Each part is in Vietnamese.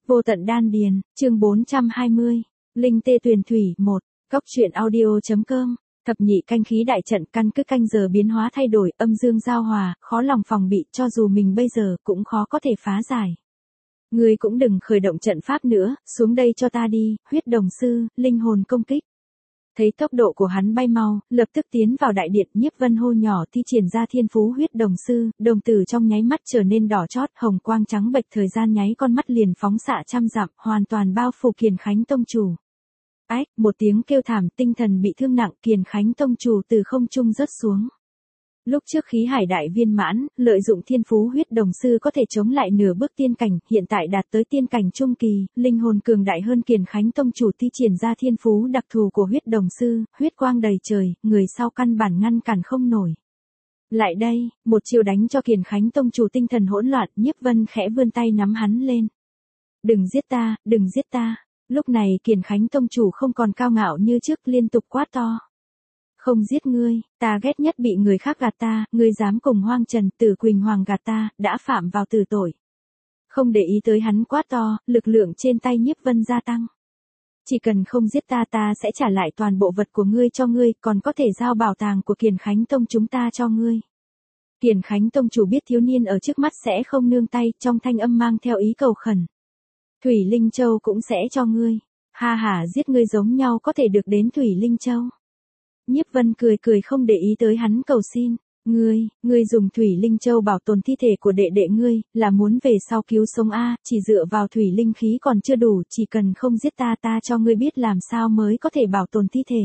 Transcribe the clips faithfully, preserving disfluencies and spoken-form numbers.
Vô tận đan điền, chương bốn trăm hai mươi. Linh tê tuyền thủy một. Cốc truyện audio.com. Thập nhị canh khí đại trận, căn cứ canh giờ biến hóa thay đổi, âm dương giao hòa, khó lòng phòng bị, cho dù mình bây giờ cũng khó có thể phá giải. Ngươi cũng đừng khởi động trận pháp nữa, xuống đây cho ta đi, huyết đồng sư, linh hồn công kích. Thấy tốc độ của hắn bay mau, lập tức tiến vào đại điện, Nhiếp Vân hô nhỏ thi triển ra thiên phú huyết đồng sư, đồng tử trong nháy mắt trở nên đỏ chót, hồng quang trắng bệch, thời gian nháy con mắt liền phóng xạ trăm dặm, hoàn toàn bao phủ Kiền Khánh tông chủ. Ách, một tiếng kêu thảm, tinh thần bị thương nặng, Kiền Khánh tông chủ từ không trung rớt xuống. Lúc trước khí hải đại viên mãn, lợi dụng thiên phú huyết đồng sư có thể chống lại nửa bước tiên cảnh, hiện tại đạt tới tiên cảnh trung kỳ, linh hồn cường đại hơn Kiền Khánh tông chủ thi triển ra thiên phú đặc thù của huyết đồng sư, huyết quang đầy trời, người sau căn bản ngăn cản không nổi. Lại đây, một chiêu đánh cho Kiền Khánh tông chủ tinh thần hỗn loạn, Nhiếp Vân khẽ vươn tay nắm hắn lên. Đừng giết ta, đừng giết ta. Lúc này Kiền Khánh tông chủ không còn cao ngạo như trước, liên tục quát to. Không giết ngươi, ta ghét nhất bị người khác gạt ta, ngươi dám cùng Hoang Trần Tử Quỳnh Hoàng gạt ta, đã phạm vào tử tội. Không để ý tới hắn quát to, lực lượng trên tay Nhiếp Vân gia tăng. Chỉ cần không giết ta, ta sẽ trả lại toàn bộ vật của ngươi cho ngươi, còn có thể giao bảo tàng của Kiền Khánh tông chúng ta cho ngươi. Kiền Khánh tông chủ biết thiếu niên ở trước mắt sẽ không nương tay, trong thanh âm mang theo ý cầu khẩn. Thủy Linh Châu cũng sẽ cho ngươi. Ha ha, giết ngươi giống nhau có thể được đến Thủy Linh Châu. Nhiếp Vân cười cười không để ý tới hắn cầu xin. Ngươi, ngươi dùng Thủy Linh Châu bảo tồn thi thể của đệ đệ ngươi, là muốn về sau cứu sống a, chỉ dựa vào Thủy Linh khí còn chưa đủ, chỉ cần không giết ta ta cho ngươi biết làm sao mới có thể bảo tồn thi thể.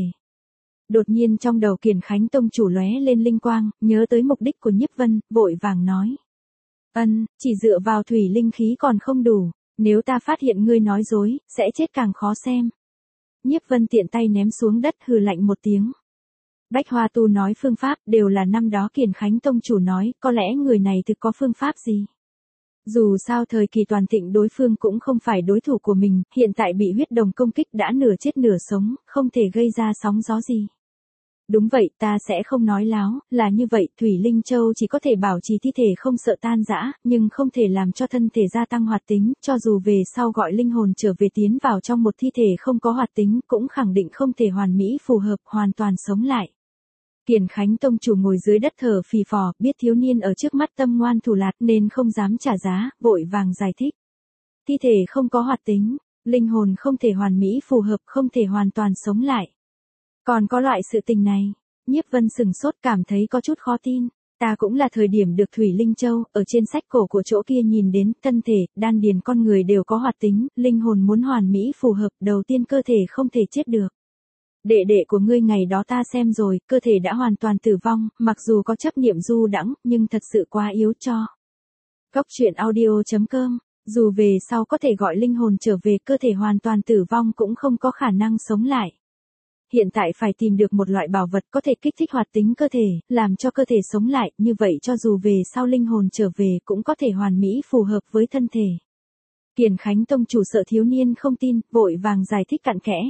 Đột nhiên trong đầu Kiền Khánh tông chủ lóe lên linh quang, nhớ tới mục đích của Nhiếp Vân, vội vàng nói. Ân, chỉ dựa vào Thủy Linh khí còn không đủ, nếu ta phát hiện ngươi nói dối, sẽ chết càng khó xem. Nhiếp Vân tiện tay ném xuống đất, hừ lạnh một tiếng. Bách Hoa Tu nói phương pháp đều là năm đó Kiền Khánh tông chủ nói, có lẽ người này thực có phương pháp gì. Dù sao thời kỳ toàn thịnh đối phương cũng không phải đối thủ của mình, hiện tại bị huyết đồng công kích đã nửa chết nửa sống, không thể gây ra sóng gió gì. Đúng vậy, ta sẽ không nói láo, là như vậy, Thủy Linh Châu chỉ có thể bảo trì thi thể không sợ tan rã, nhưng không thể làm cho thân thể gia tăng hoạt tính, cho dù về sau gọi linh hồn trở về tiến vào trong một thi thể không có hoạt tính, cũng khẳng định không thể hoàn mỹ phù hợp, hoàn toàn sống lại. Kiền Khánh tông chủ ngồi dưới đất thở phì phò, biết thiếu niên ở trước mắt tâm ngoan thủ lạt nên không dám trả giá, vội vàng giải thích. Thi thể không có hoạt tính, linh hồn không thể hoàn mỹ phù hợp, không thể hoàn toàn sống lại. Còn có loại sự tình này, Nhiếp Vân sừng sốt cảm thấy có chút khó tin, ta cũng là thời điểm được Thủy Linh Châu, ở trên sách cổ của chỗ kia nhìn đến, thân thể, đan điền con người đều có hoạt tính, linh hồn muốn hoàn mỹ phù hợp, đầu tiên cơ thể không thể chết được. Đệ đệ của ngươi ngày đó ta xem rồi, cơ thể đã hoàn toàn tử vong, mặc dù có chấp niệm du đãng, nhưng thật sự quá yếu cho. Cốc truyện audio.com, dù về sau có thể gọi linh hồn trở về, cơ thể hoàn toàn tử vong cũng không có khả năng sống lại. Hiện tại phải tìm được một loại bảo vật có thể kích thích hoạt tính cơ thể, làm cho cơ thể sống lại, như vậy cho dù về sau linh hồn trở về cũng có thể hoàn mỹ phù hợp với thân thể. Kiền Khánh tông chủ sợ thiếu niên không tin, vội vàng giải thích cặn kẽ.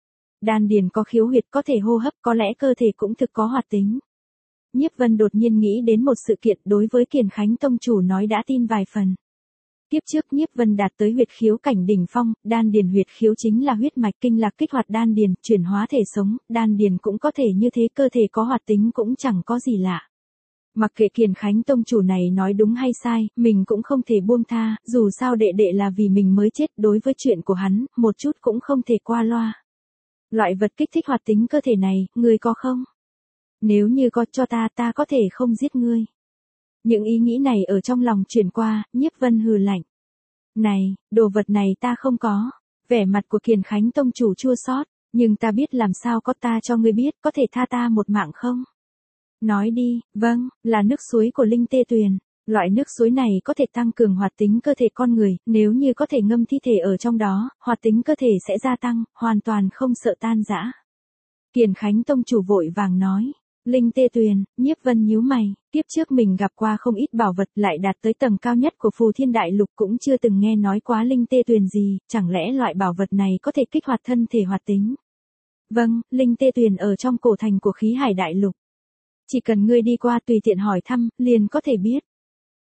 Đan điền có khiếu huyệt có thể hô hấp, có lẽ cơ thể cũng thực có hoạt tính. Nhiếp Vân đột nhiên nghĩ đến một sự kiện, đối với Kiền Khánh tông chủ nói đã tin vài phần. Tiếp trước Nhiếp Vân đạt tới huyệt khiếu cảnh đỉnh phong, đan điền huyệt khiếu chính là huyết mạch kinh lạc kích hoạt đan điền, chuyển hóa thể sống, đan điền cũng có thể như thế, cơ thể có hoạt tính cũng chẳng có gì lạ. Mặc kệ Kiền Khánh tông chủ này nói đúng hay sai, mình cũng không thể buông tha, dù sao đệ đệ là vì mình mới chết, đối với chuyện của hắn, một chút cũng không thể qua loa. Loại vật kích thích hoạt tính cơ thể này, ngươi có không? Nếu như có cho ta, ta có thể không giết ngươi. Những ý nghĩ này ở trong lòng truyền qua, Nhiếp Vân hừ lạnh. Này, đồ vật này ta không có. Vẻ mặt của Kiền Khánh tông chủ chua xót, nhưng ta biết làm sao có, ta cho ngươi biết, có thể tha ta một mạng không? Nói đi, vâng, là nước suối của Linh Tê Tuyền. Loại nước suối này có thể tăng cường hoạt tính cơ thể con người, nếu như có thể ngâm thi thể ở trong đó, hoạt tính cơ thể sẽ gia tăng, hoàn toàn không sợ tan rã. Kiền Khánh tông chủ vội vàng nói. Linh Tê Tuyền, Nhiếp Vân nhíu mày, tiếp trước mình gặp qua không ít bảo vật, lại đạt tới tầng cao nhất của Phù Thiên Đại Lục, cũng chưa từng nghe nói quá Linh Tê Tuyền gì, chẳng lẽ loại bảo vật này có thể kích hoạt thân thể hoạt tính? Vâng, Linh Tê Tuyền ở trong cổ thành của Khí Hải Đại Lục. Chỉ cần ngươi đi qua tùy tiện hỏi thăm, liền có thể biết.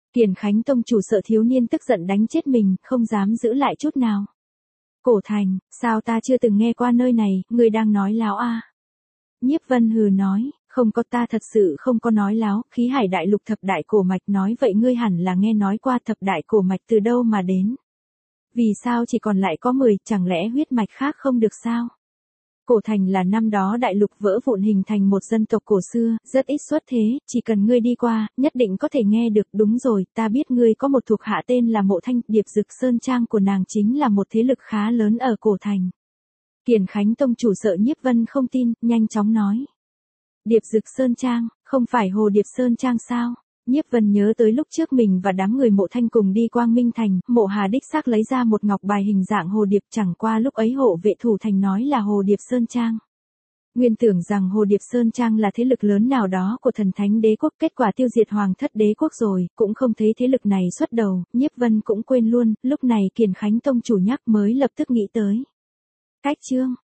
Kiền Khánh tông chủ sợ thiếu niên tức giận đánh chết mình, không dám giữ lại chút nào. Cổ Thành, sao ta chưa từng nghe qua nơi này, ngươi đang nói láo à? Nhiếp Vân hừ nói, không có, ta thật sự không có nói láo, khí hải đại lục thập đại cổ mạch nói vậy ngươi hẳn là nghe nói qua thập đại cổ mạch từ đâu mà đến. Vì sao chỉ còn lại có mười, chẳng lẽ huyết mạch khác không được sao? Cổ Thành là năm đó đại lục vỡ vụn hình thành một dân tộc cổ xưa, rất ít xuất thế, chỉ cần ngươi đi qua, nhất định có thể nghe được. Đúng rồi, ta biết ngươi có một thuộc hạ tên là Mộ Thanh, Điệp Dực Sơn Trang của nàng chính là một thế lực khá lớn ở Cổ Thành. Kiền Khánh tông chủ sợ Nhiếp Vân không tin, nhanh chóng nói. Điệp Dực Sơn Trang, không phải Hồ Điệp Sơn Trang sao? Nhiếp Vân nhớ tới lúc trước mình và đám người Mộ Thanh cùng đi Quang Minh Thành, Mộ Hà đích xác lấy ra một ngọc bài hình dạng hồ điệp, chẳng qua lúc ấy hộ vệ thủ thành nói là Hồ Điệp Sơn Trang. Nguyên tưởng rằng Hồ Điệp Sơn Trang là thế lực lớn nào đó của thần thánh đế quốc, kết quả tiêu diệt hoàng thất đế quốc rồi, cũng không thấy thế lực này xuất đầu, Nhiếp Vân cũng quên luôn, lúc này Kiền Khánh tông chủ nhắc mới lập tức nghĩ tới. Cách chương